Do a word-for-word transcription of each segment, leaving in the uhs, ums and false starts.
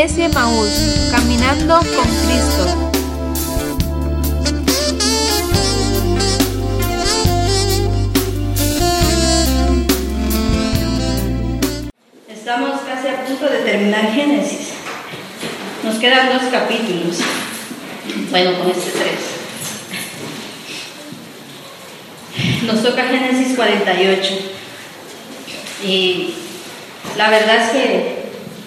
Iglesia Emaús, caminando con Cristo. Estamos casi a punto de terminar Génesis. Nos quedan dos capítulos. Bueno, con este tres. Nos toca Génesis cuarenta y ocho. Y la verdad es que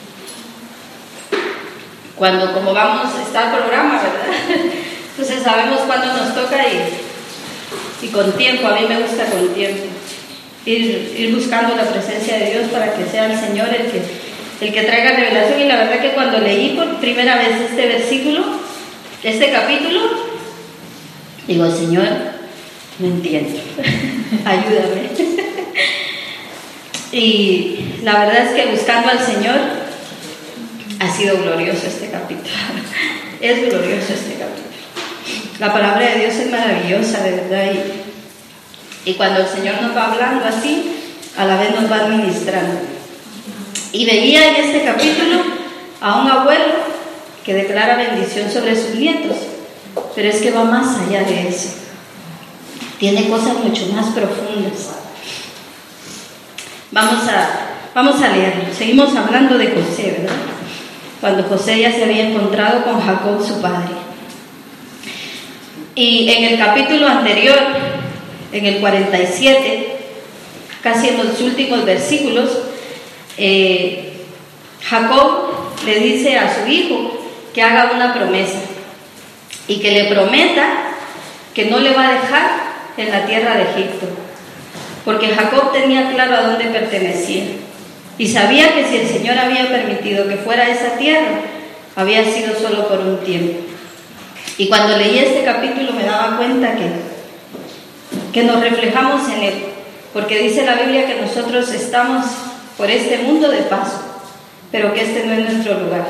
cuando como vamos, está el programa, ¿verdad? Entonces sabemos cuándo nos toca y, y con tiempo, a mí me gusta con tiempo. Ir, ir buscando la presencia de Dios para que sea el Señor el que, el que traiga revelación. Y la verdad que cuando leí por primera vez este versículo, este capítulo, digo, Señor, no entiendo, ayúdame. Y la verdad es que buscando al Señor ha sido glorioso este capítulo. Es glorioso este capítulo. La palabra de Dios es maravillosa, de verdad. Y, y cuando el Señor nos va hablando así, a la vez nos va administrando. Y veía en este capítulo a un abuelo que declara bendición sobre sus nietos. Pero es que va más allá de eso. Tiene cosas mucho más profundas. Vamos a, vamos a leerlo. Seguimos hablando de José, ¿verdad? Cuando José ya se había encontrado con Jacob, su padre. Y en el capítulo anterior, en el cuarenta y siete, casi en los últimos versículos, eh, Jacob le dice a su hijo que haga una promesa y que le prometa que no le va a dejar en la tierra de Egipto, porque Jacob tenía claro a dónde pertenecía. Y sabía que si el Señor había permitido que fuera a esa tierra, había sido solo por un tiempo. Y cuando leí este capítulo me daba cuenta que, que nos reflejamos en él, porque dice la Biblia que nosotros estamos por este mundo de paso, pero que este no es nuestro lugar.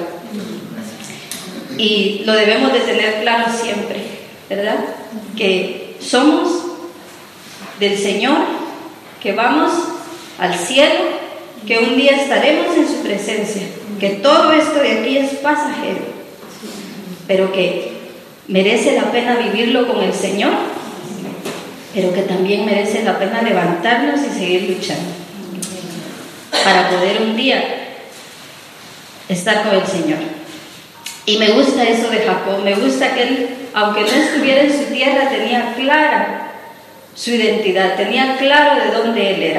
Y lo debemos de tener claro siempre, ¿verdad? Que somos del Señor, que vamos al cielo, que un día estaremos en su presencia, que todo esto de aquí es pasajero, pero que merece la pena vivirlo con el Señor, pero que también merece la pena levantarnos y seguir luchando para poder un día estar con el Señor. Y me gusta eso de Jacob, me gusta que él, aunque no estuviera en su tierra, tenía clara su identidad, tenía claro de dónde él era.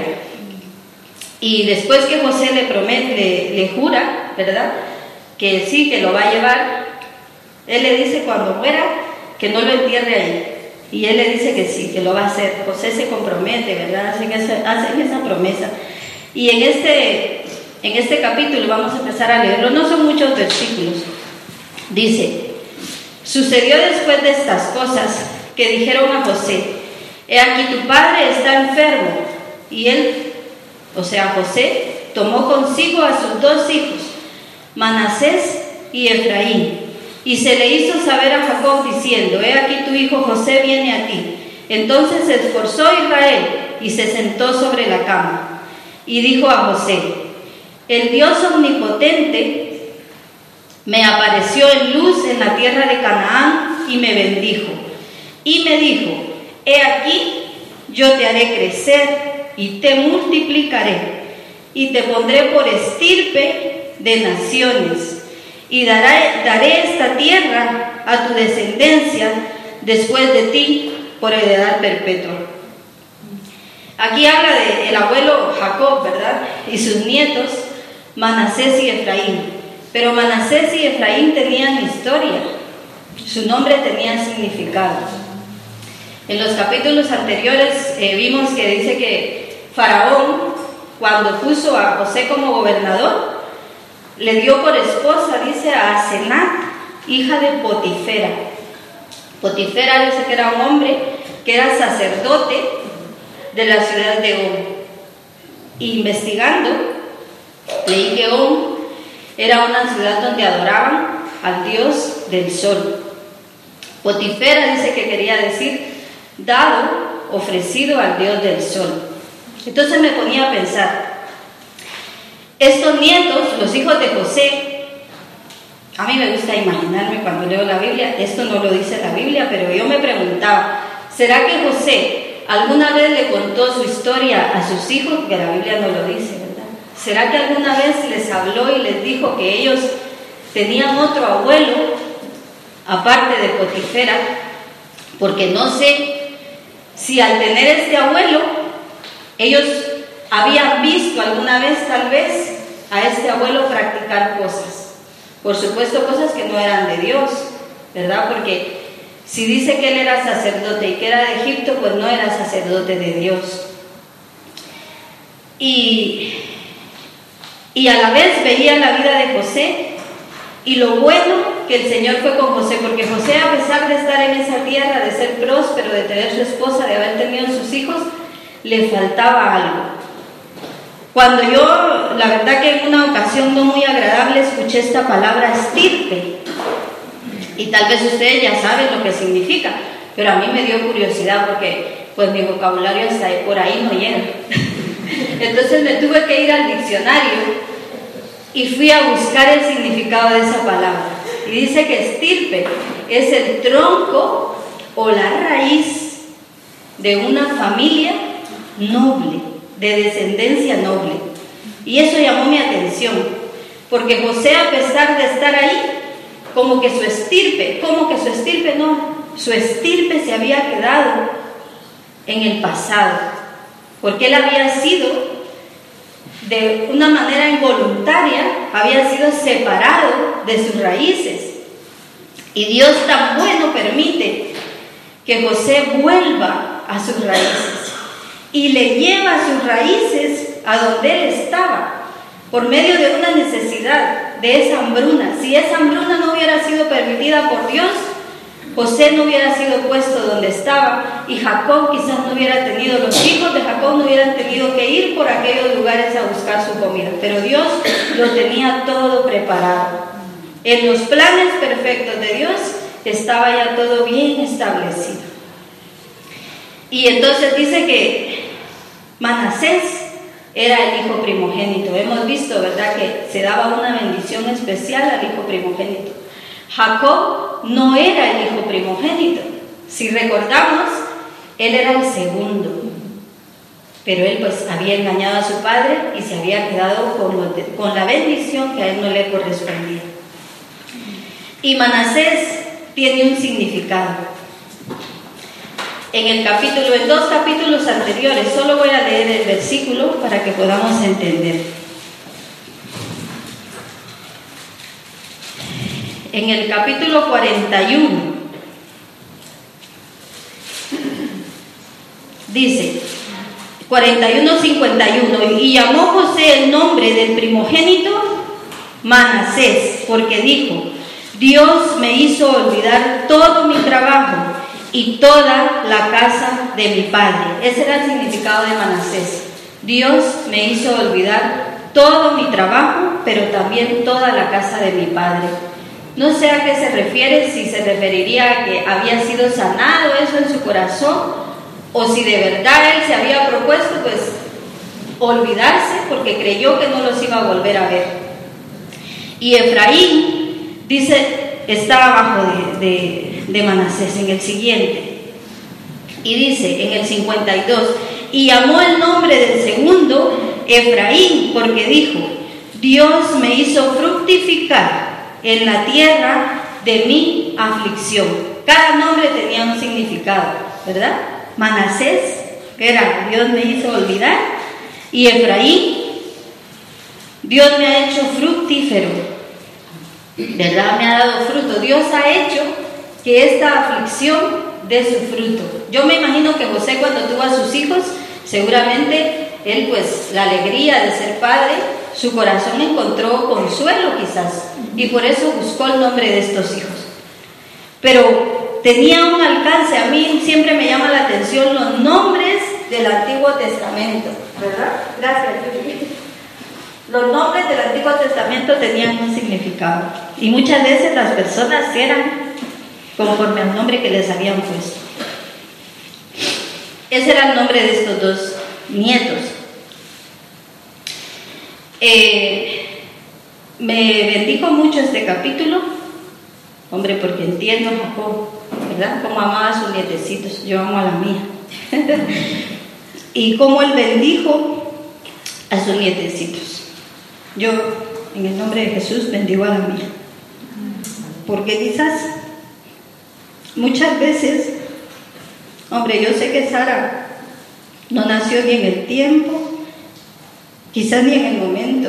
Y después que José le promete, le, le jura, ¿verdad?, que sí, que lo va a llevar, él le dice cuando muera que no lo entierre ahí. Y él le dice que sí, que lo va a hacer. José se compromete, ¿verdad?, hacen esa, hacen esa promesa. Y en este, en este capítulo vamos a empezar a leerlo, no son muchos versículos. Dice: sucedió después de estas cosas que dijeron a José: he aquí tu padre está enfermo. Y él, o sea, José, tomó consigo a sus dos hijos, Manasés y Efraín, y se le hizo saber a Jacob diciendo: he aquí tu hijo José viene a ti. Entonces se esforzó Israel y se sentó sobre la cama. Y dijo a José: el Dios omnipotente me apareció en luz en la tierra de Canaán y me bendijo. Y me dijo: he aquí, yo te haré crecer y te multiplicaré, y te pondré por estirpe de naciones, y daré, daré esta tierra a tu descendencia después de ti por heredad perpetua. Aquí habla del abuelo Jacob, ¿verdad?, y sus nietos Manasés y Efraín. Pero Manasés y Efraín tenían historia, su nombre tenía significado. En los capítulos anteriores eh, vimos que dice que Faraón, cuando puso a José como gobernador, le dio por esposa, dice, a Asenat, hija de Potifera. Potifera dice que era un hombre que era sacerdote de la ciudad de On. Y investigando, leí que On era una ciudad donde adoraban al dios del sol. Potifera dice que quería decir dado, ofrecido al dios del sol. Entonces me ponía a pensar, estos nietos, los hijos de José, a mí me gusta imaginarme cuando leo la Biblia, esto no lo dice la Biblia, pero yo me preguntaba, ¿será que José alguna vez le contó su historia a sus hijos? Porque la Biblia no lo dice, ¿verdad? ¿Será que alguna vez les habló y les dijo que ellos tenían otro abuelo, aparte de Potifera? Porque no sé si al tener este abuelo, ellos habían visto alguna vez, tal vez, a este abuelo practicar cosas. Por supuesto, cosas que no eran de Dios, ¿verdad? Porque si dice que él era sacerdote y que era de Egipto, pues no era sacerdote de Dios. Y, y a la vez veía la vida de José y lo bueno que el Señor fue con José, porque José, a pesar de estar en esa tierra, de ser próspero, de tener su esposa, de haber tenido sus hijos, le faltaba algo. Cuando yo, la verdad que en una ocasión no muy agradable, escuché esta palabra estirpe, y tal vez ustedes ya saben lo que significa, pero a mí me dio curiosidad porque pues mi vocabulario hasta ahí, por ahí no llega. Entonces me tuve que ir al diccionario y fui a buscar el significado de esa palabra. Y dice que estirpe es el tronco o la raíz de una familia noble, de descendencia noble. Y eso llamó mi atención, porque José, a pesar de estar ahí, como que su estirpe, como que su estirpe no, su estirpe se había quedado en el pasado, porque él había sido, de una manera involuntaria, había sido separado de sus raíces. Y Dios tan bueno permite que José vuelva a sus raíces y le lleva sus raíces a donde él estaba, por medio de una necesidad, de esa hambruna. Si esa hambruna no hubiera sido permitida por Dios, José no hubiera sido puesto donde estaba, y Jacob quizás no hubiera tenido, los hijos de Jacob no hubieran tenido que ir por aquellos lugares a buscar su comida, pero Dios lo tenía todo preparado. En los planes perfectos de Dios estaba ya todo bien establecido. Y entonces dice que Manasés era el hijo primogénito. Hemos visto, ¿verdad?, que se daba una bendición especial al hijo primogénito. Jacob no era el hijo primogénito. Si recordamos, él era el segundo. Pero él pues había engañado a su padre y se había quedado con, lo de, con la bendición que a él no le correspondía. Y Manasés tiene un significado. En el capítulo, en dos capítulos anteriores, solo voy a leer el versículo para que podamos entender. En el capítulo cuarenta y uno, dice, cuarenta y uno, cincuenta y uno, y llamó José el nombre del primogénito Manasés, porque dijo: Dios me hizo olvidar todo mi trabajo y toda la casa de mi padre. Ese era el significado de Manasés. Dios me hizo olvidar todo mi trabajo, pero también toda la casa de mi padre. No sé a qué se refiere, si se referiría a que había sido sanado eso en su corazón, o si de verdad él se había propuesto pues olvidarse porque creyó que no los iba a volver a ver. Y Efraín, dice, está abajo de, de, de Manasés, en el siguiente, y dice en el cincuenta y dos, y llamó el nombre del segundo Efraín, porque dijo: Dios me hizo fructificar en la tierra de mi aflicción. Cada nombre tenía un significado, ¿verdad? Manasés era: Dios me hizo olvidar, y Efraín: Dios me ha hecho fructífero, ¿verdad? Me ha dado fruto. Dios ha hecho que esta aflicción dé su fruto. Yo me imagino que José, cuando tuvo a sus hijos, seguramente él, pues, la alegría de ser padre, su corazón encontró consuelo quizás, y por eso buscó el nombre de estos hijos. Pero tenía un alcance. A mí siempre me llama la atención los nombres del Antiguo Testamento, ¿verdad? Gracias, Yuri. Los nombres del Antiguo Testamento tenían un significado, y muchas veces las personas eran conforme al nombre que les habían puesto. Ese era el nombre de estos dos nietos. Eh, me bendijo mucho este capítulo, Hombre, porque entiendo a Jacob, ¿verdad? Cómo amaba a sus nietecitos, yo amo a la mía. Y cómo él bendijo a sus nietecitos. Yo, en el nombre de Jesús, bendigo a la mía. Porque quizás, muchas veces, hombre, yo sé que Sara no nació ni en el tiempo, quizás ni en el momento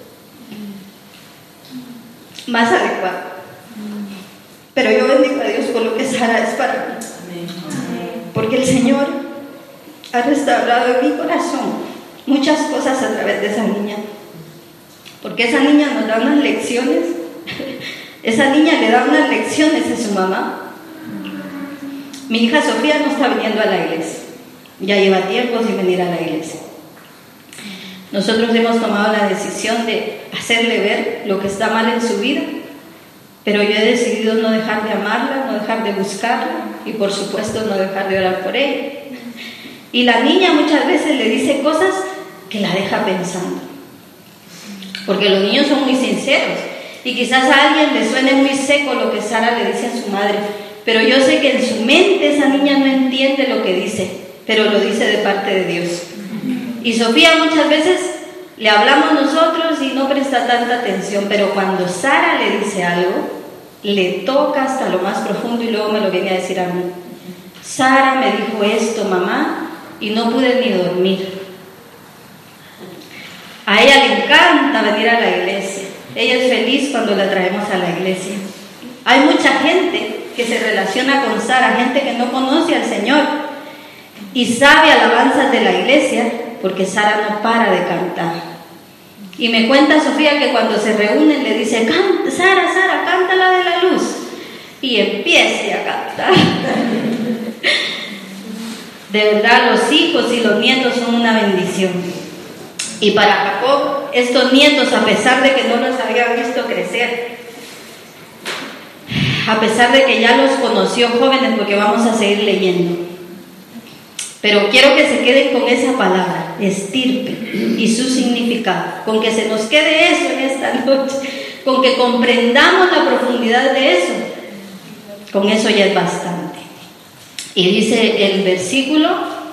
más adecuado. Pero yo bendigo a Dios por lo que Sara es para mí. Porque el Señor ha restaurado en mi corazón muchas cosas a través de esa niña. Porque esa niña nos da unas lecciones. Esa niña le da unas lecciones a su mamá. Mi hija Sofía no está viniendo a la iglesia. Ya lleva tiempo sin venir a la iglesia. Nosotros hemos tomado la decisión de hacerle ver lo que está mal en su vida, pero yo he decidido no dejar de amarla, no dejar de buscarla y por supuesto no dejar de orar por ella. Y la niña muchas veces le dice cosas que la deja pensando, porque los niños son muy sinceros y quizás a alguien le suene muy seco lo que Sara le dice a su madre, pero yo sé que en su mente esa niña no entiende lo que dice, pero lo dice de parte de Dios. Y Sofía muchas veces le hablamos nosotros y no presta tanta atención, pero cuando Sara le dice algo, le toca hasta lo más profundo y luego me lo viene a decir a mí. Sara me dijo esto, mamá, y no pude ni dormir. A ella le encanta venir a la iglesia. Ella es feliz cuando la traemos a la iglesia. Hay mucha gente que se relaciona con Sara, gente que no conoce al Señor y sabe alabanzas de la iglesia, porque Sara no para de cantar. Y me cuenta Sofía que cuando se reúnen le dice, Sara, Sara, canta la de la luz. Y empiece a cantar. De verdad, los hijos y los nietos son una bendición. Y para Jacob, estos nietos, a pesar de que no los había visto crecer, a pesar de que ya los conoció jóvenes, porque vamos a seguir leyendo, pero quiero que se queden con esa palabra, estirpe, y su significado, con que se nos quede eso en esta noche, con que comprendamos la profundidad de eso, con eso ya es bastante. Y dice el versículo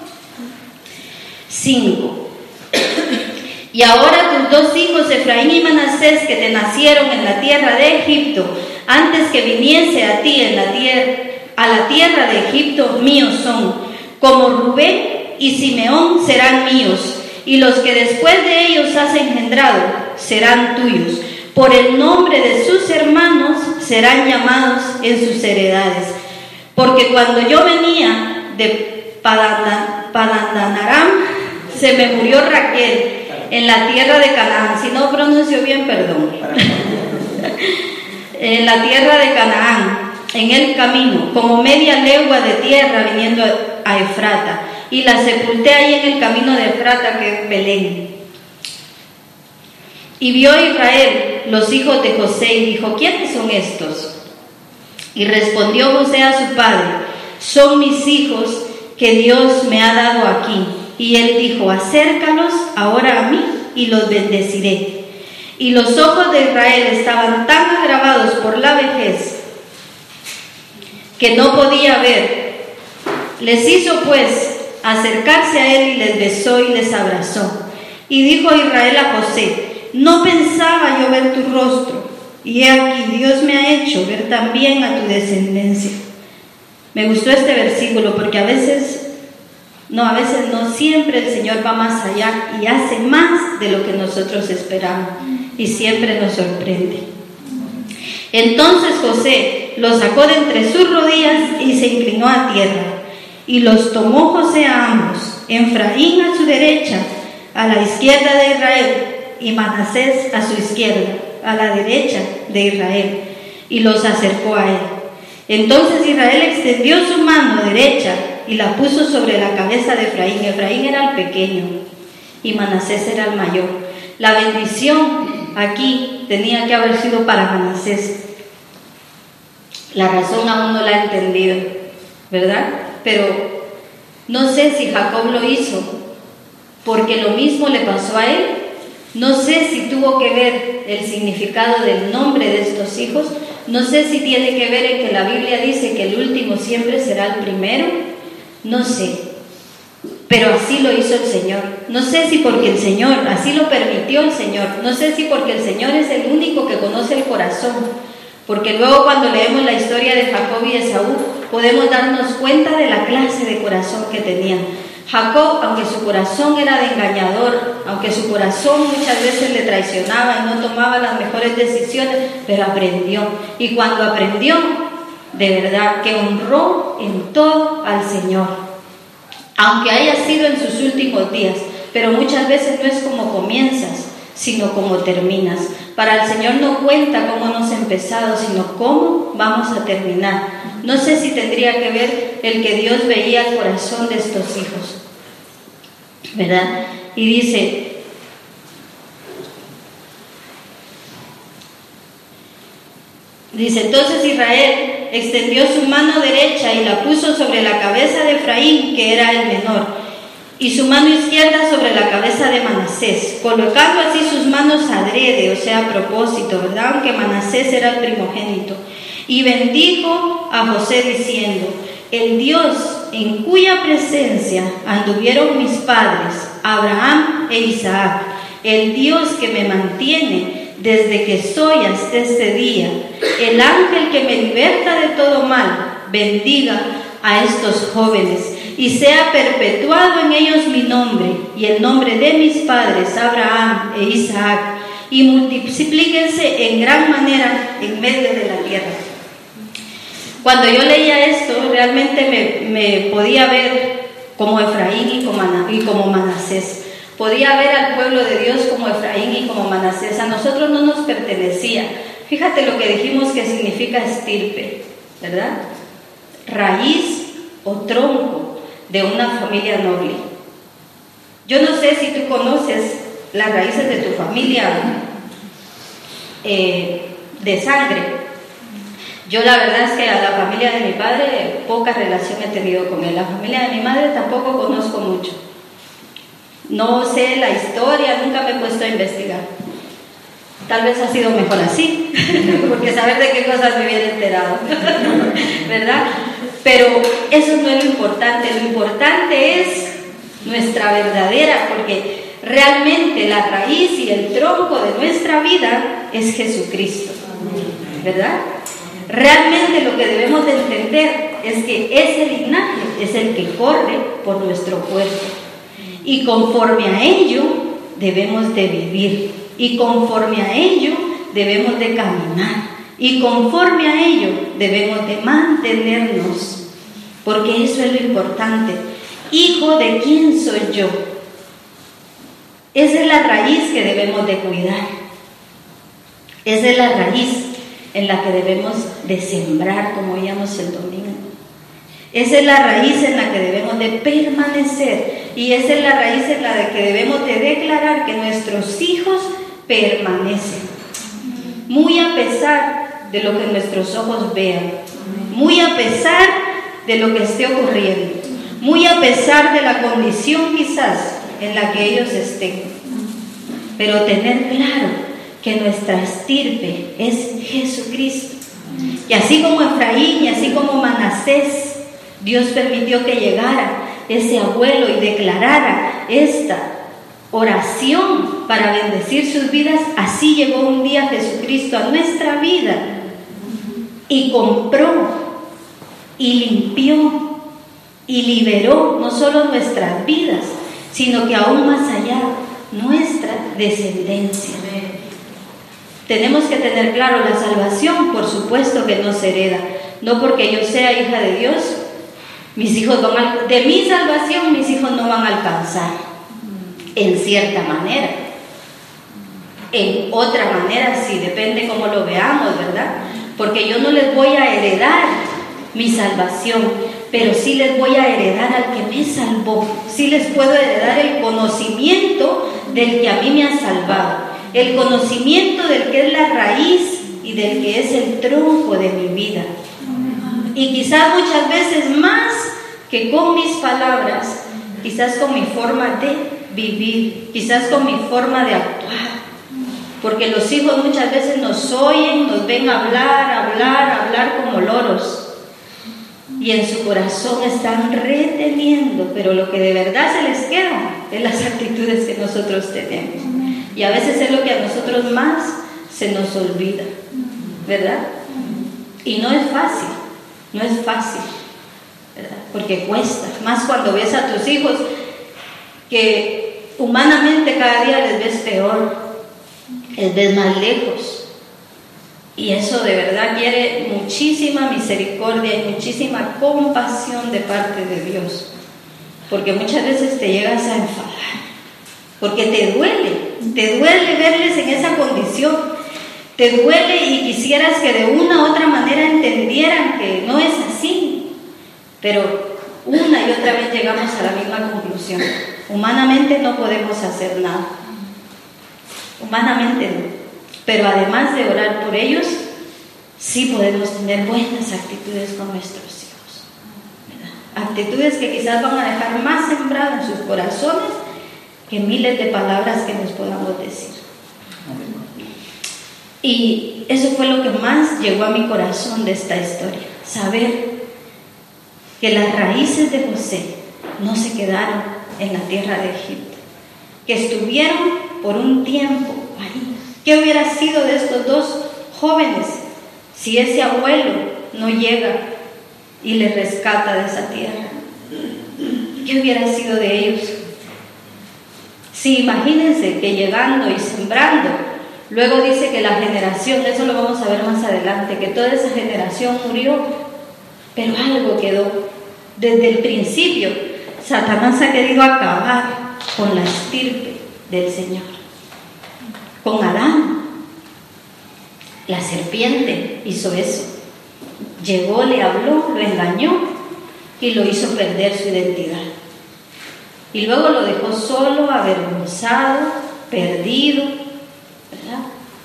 cinco, y ahora tus dos hijos, Efraín y Manasés, que te nacieron en la tierra de Egipto, antes que viniese a ti en la tierra, a la tierra de Egipto, míos son. Como Rubén y Simeón serán míos, y los que después de ellos has engendrado serán tuyos. Por el nombre de sus hermanos serán llamados en sus heredades. Porque cuando yo venía de Padán-Aram, se me murió Raquel en la tierra de Canaán. Si no pronuncio bien, perdón. En la tierra de Canaán, en el camino, como media legua de tierra viniendo a Efrata, y la sepulté ahí en el camino de Efrata, que es Belén. Y vio Israel los hijos de José y dijo, ¿quiénes son estos? Y respondió José a su padre, son mis hijos que Dios me ha dado aquí. Y él dijo, acércalos ahora a mí y los bendeciré. Y los ojos de Israel estaban tan agravados por la vejez que no podía ver. Les hizo pues acercarse a él y les besó y les abrazó. Y dijo Israel a José, no pensaba yo ver tu rostro, y he aquí Dios me ha hecho ver también a tu descendencia. Me gustó este versículo porque a veces, no, a veces no, siempre el Señor va más allá y hace más de lo que nosotros esperamos, y siempre nos sorprende. Entonces José los sacó de entre sus rodillas y se inclinó a tierra, y los tomó José a ambos, Efraín a su derecha, a la izquierda de Israel, y Manasés a su izquierda, a la derecha de Israel, y los acercó a él. Entonces Israel extendió su mano derecha y la puso sobre la cabeza de Efraín. Efraín era el pequeño y Manasés era el mayor. La bendición aquí tenía que haber sido para Manasés. La razón aún no la he entendido, ¿verdad? Pero no sé si Jacob lo hizo porque lo mismo le pasó a él. No sé si tuvo que ver el significado del nombre de estos hijos. No sé si tiene que ver en que la Biblia dice que el último siempre será el primero, no sé, pero así lo hizo el Señor. No sé si porque el Señor, así lo permitió el Señor, no sé si porque el Señor es el único que conoce el corazón, porque luego cuando leemos la historia de Jacob y Esaú, podemos darnos cuenta de la clase de corazón que tenían. Jacob, aunque su corazón era de engañador, aunque su corazón muchas veces le traicionaba y no tomaba las mejores decisiones, pero aprendió. Y cuando aprendió, de verdad que honró en todo al Señor, aunque haya sido en sus últimos días. Pero muchas veces no es como comienzas, sino como terminas. Para el Señor no cuenta cómo hemos empezado, sino cómo vamos a terminar. No sé si tendría que ver el que Dios veía el corazón de estos hijos, ¿verdad? Y dice, dice, entonces Israel extendió su mano derecha y la puso sobre la cabeza de Efraín, que era el menor, y su mano izquierda sobre la cabeza de Manasés, colocando así sus manos adrede, o sea, a propósito, ¿verdad? Aunque Manasés era el primogénito. Y bendijo a José diciendo, el Dios en cuya presencia anduvieron mis padres, Abraham e Isaac, el Dios que me mantiene desde que soy hasta este día, el ángel que me liberta de todo mal, bendiga a estos jóvenes y sea perpetuado en ellos mi nombre y el nombre de mis padres, Abraham e Isaac, y multiplíquense en gran manera en medio de la tierra. Cuando yo leía esto, realmente me, me podía ver como Efraín y como, y como Manasés. Podía ver al pueblo de Dios como Efraín y como Manasés. A nosotros no nos pertenecía. Fíjate lo que dijimos que significa estirpe, ¿verdad? Raíz o tronco de una familia noble. Yo no sé si tú conoces las raíces de tu familia eh, de sangre. Yo la verdad es que a la familia de mi padre poca relación he tenido con él. La familia de mi madre tampoco conozco mucho. No sé la historia, nunca me he puesto a investigar. Tal vez ha sido mejor así, porque saber de qué cosas me hubiera enterado, ¿verdad? Pero eso no es lo importante. Lo importante es nuestra verdadera, porque realmente la raíz y el tronco de nuestra vida es Jesucristo, ¿verdad? Realmente lo que debemos de entender es que ese linaje es el que corre por nuestro cuerpo y conforme a ello debemos de vivir y conforme a ello debemos de caminar y conforme a ello debemos de mantenernos, porque eso es lo importante. Hijo de quién soy yo, esa es la raíz que debemos de cuidar, esa es la raíz en la que debemos de sembrar, como oíamos el domingo. Esa es la raíz en la que debemos de permanecer y esa es la raíz en la que debemos de declarar que nuestros hijos permanecen, muy a pesar de lo que nuestros ojos vean, muy a pesar de lo que esté ocurriendo, muy a pesar de la condición quizás en la que ellos estén, pero tener claro que nuestra estirpe es Jesucristo. Y así como Efraín y así como Manasés, Dios permitió que llegara ese abuelo y declarara esta oración para bendecir sus vidas, así llegó un día Jesucristo a nuestra vida y compró y limpió y liberó no solo nuestras vidas, sino que aún más allá nuestra descendencia. Tenemos que tener claro, la salvación por supuesto que no se hereda, no porque yo sea hija de Dios, mis hijos van a, de mi salvación mis hijos no van a alcanzar, en cierta manera, en otra manera sí, depende cómo lo veamos, ¿verdad? Porque yo no les voy a heredar mi salvación, pero sí les voy a heredar al que me salvó, sí les puedo heredar el conocimiento del que a mí me ha salvado, el conocimiento del que es la raíz y del que es el tronco de mi vida. Y quizás muchas veces más que con mis palabras, quizás con mi forma de vivir, quizás con mi forma de actuar, porque los hijos muchas veces nos oyen, nos ven hablar, hablar, hablar como loros, y en su corazón están reteniendo, pero lo que de verdad se les queda es las actitudes que nosotros tenemos, y a veces es lo que a nosotros más se nos olvida, ¿verdad? Y no es fácil, no es fácil, ¿verdad? Porque cuesta, más cuando ves a tus hijos que humanamente cada día les ves peor, les ves más lejos. Y eso de verdad quiere muchísima misericordia y muchísima compasión de parte de Dios. Porque muchas veces te llegas a enfadar. Porque te duele, te duele verles en esa condición. Te duele y quisieras que de una u otra manera entendieran que no es así. Pero una y otra vez llegamos a la misma conclusión. Humanamente no podemos hacer nada. Humanamente no. Pero además de orar por ellos, sí podemos tener buenas actitudes con nuestros hijos, ¿verdad? Actitudes que quizás van a dejar más sembradas en sus corazones que miles de palabras que nos podamos decir. Y eso fue lo que más llegó a mi corazón de esta historia, saber que las raíces de José no se quedaron en la tierra de Egipto, que estuvieron por un tiempo ahí. ¿Qué hubiera sido de estos dos jóvenes si ese abuelo no llega y les rescata de esa tierra? ¿Qué hubiera sido de ellos? Sí, imagínense que llegando y sembrando, luego dice que la generación, eso lo vamos a ver más adelante, que toda esa generación murió, pero algo quedó. Desde el principio, Satanás ha querido acabar con la estirpe del Señor. Con Adán, la serpiente hizo eso. Llegó, le habló, lo engañó y lo hizo perder su identidad. Y luego lo dejó solo, avergonzado, perdido, ¿verdad?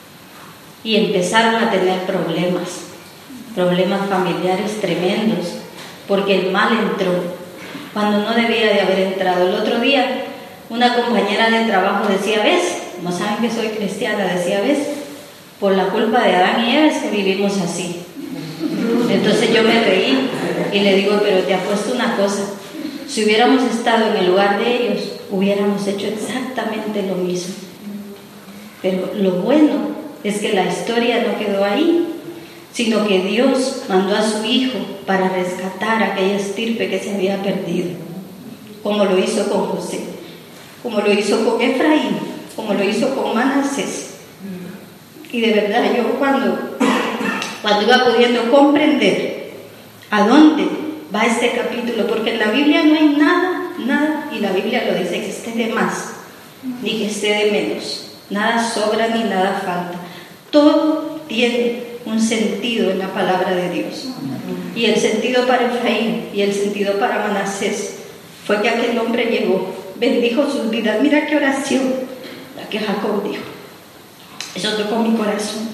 Y empezaron a tener problemas, problemas familiares tremendos, porque el mal entró cuando no debía de haber entrado. El otro día, una compañera de trabajo decía, ¿ves? No saben que soy cristiana, decía, ¿ves? Por la culpa de Adán y Eva es que vivimos así. Entonces yo me reí y le digo, pero te apuesto una cosa, si hubiéramos estado en el lugar de ellos, hubiéramos hecho exactamente lo mismo. Pero lo bueno es que la historia no quedó ahí, sino que Dios mandó a su Hijo para rescatar aquella estirpe que se había perdido, como lo hizo con José, como lo hizo con Efraín, como lo hizo con Manasés. Y de verdad yo cuando, cuando iba pudiendo comprender a dónde va este capítulo, porque en la Biblia no hay nada, nada, y la Biblia lo dice, que esté de más, ni que esté de menos, nada sobra ni nada falta, todo tiene un sentido en la palabra de Dios. Y el sentido para Efraín y el sentido para Manasés fue que aquel hombre llegó, bendijo sus vidas. Mira qué oración la que Jacob dijo. Eso tocó mi corazón.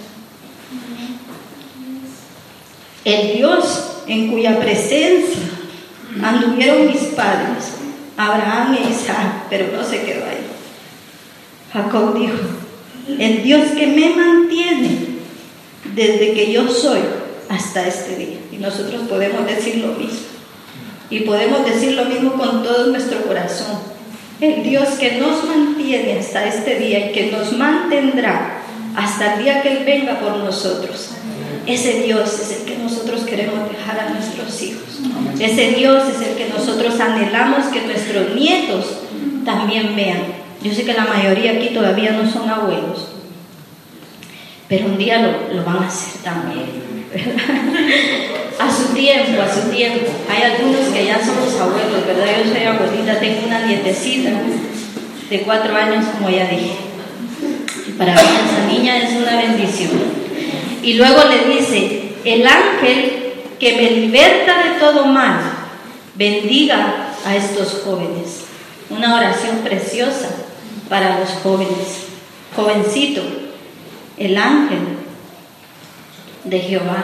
El Dios en cuya presencia anduvieron mis padres, Abraham e Isaac, pero no se quedó ahí. Jacob dijo, el Dios que me mantiene desde que yo soy hasta este día. Y nosotros podemos decir lo mismo. Y podemos decir lo mismo con todo nuestro corazón. El Dios que nos mantiene hasta este día y que nos mantendrá hasta el día que Él venga por nosotros. Ese Dios es el que nosotros queremos dejar a nuestros hijos. Ese Dios es el que nosotros anhelamos que nuestros nietos también vean. Yo sé que la mayoría aquí todavía no son abuelos, pero un día lo, lo van a hacer también, ¿verdad? A su tiempo, a su tiempo. Hay algunos que ya somos abuelos, ¿verdad? Yo soy abuelita, tengo una nietecita de cuatro años, como ya dije. Y para mí esa niña es una bendición. Y luego le dice, el ángel que me liberta de todo mal, bendiga a estos jóvenes. Una oración preciosa para los jóvenes. Jovencito, el ángel de Jehová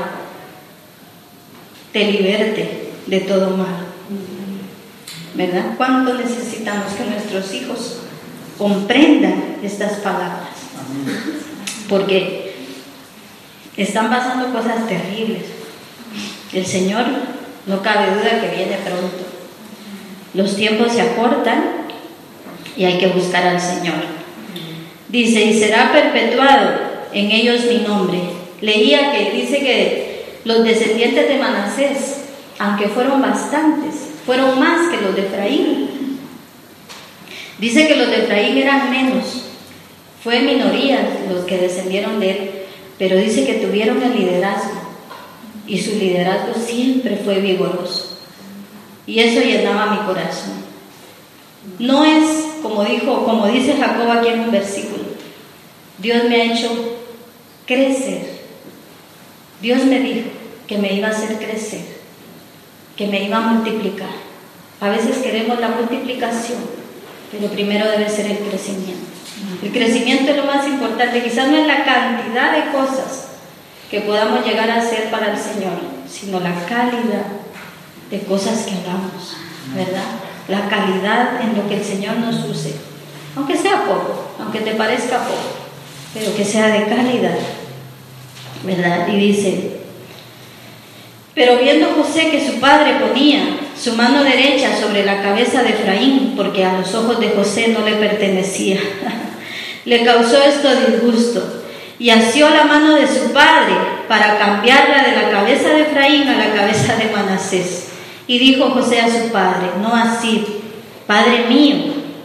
te liberte de todo mal. ¿Verdad? ¿Cuánto necesitamos que nuestros hijos comprendan estas palabras? porque están pasando cosas terribles. El Señor, no cabe duda que viene pronto. Los tiempos se acortan y hay que buscar al Señor. Dice, y será perpetuado en ellos mi nombre. Leía que dice que los descendientes de Manasés, aunque fueron bastantes, fueron más que los de Efraín. Dice que los de Efraín eran menos, fue minoría los que descendieron de él, pero dice que tuvieron el liderazgo y su liderazgo siempre fue vigoroso. Y eso llenaba mi corazón. No es como dijo, como dice Jacob aquí en un versículo, Dios me ha hecho crecer. Dios me dijo que me iba a hacer crecer, que me iba a multiplicar. A veces queremos la multiplicación, pero primero debe ser el crecimiento. El crecimiento es lo más importante, quizás no es la cantidad de cosas que podamos llegar a hacer para el Señor, sino la calidad de cosas que hagamos, ¿verdad? La calidad en lo que el Señor nos use, aunque sea poco, aunque te parezca poco, pero que sea de calidad, ¿verdad? Y dice, pero viendo José que su padre ponía su mano derecha sobre la cabeza de Efraín, porque a los ojos de José no le pertenecía, le causó esto disgusto, y asió la mano de su padre para cambiarla de la cabeza de Efraín a la cabeza de Manasés. Y dijo José a su padre, no así, padre mío,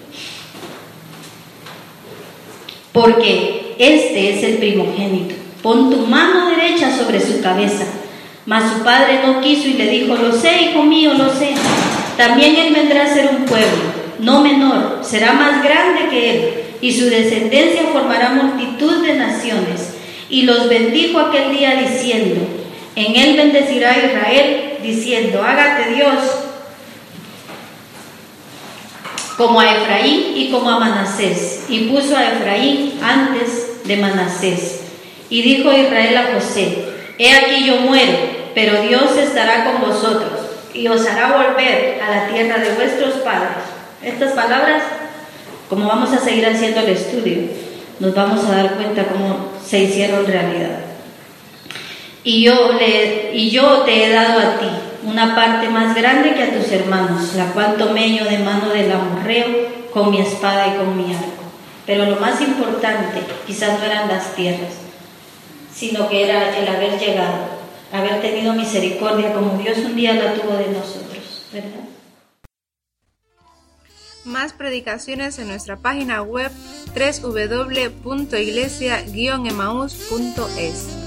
porque este es el primogénito, pon tu mano derecha sobre su cabeza. Mas su padre no quiso y le dijo, lo sé, hijo mío, lo sé. También él vendrá a ser un pueblo, no menor, será más grande que él, y su descendencia formará multitud de naciones. Y los bendijo aquel día diciendo, en él bendecirá Israel, diciendo, hágate Dios como a Efraín y como a Manasés. Y puso a Efraín antes de Manasés. Y dijo Israel a José, he aquí yo muero, pero Dios estará con vosotros y os hará volver a la tierra de vuestros padres. Estas palabras, como vamos a seguir haciendo el estudio, nos vamos a dar cuenta cómo se hicieron realidad. Y yo, le, y yo te he dado a ti una parte más grande que a tus hermanos, la cual tomé yo de mano del amorreo con mi espada y con mi arco. Pero lo más importante quizás no eran las tierras, sino que era el haber llegado, haber tenido misericordia como Dios un día la tuvo de nosotros, ¿verdad? Más predicaciones en nuestra página web doble u doble u doble u punto iglesia guion emaús punto es.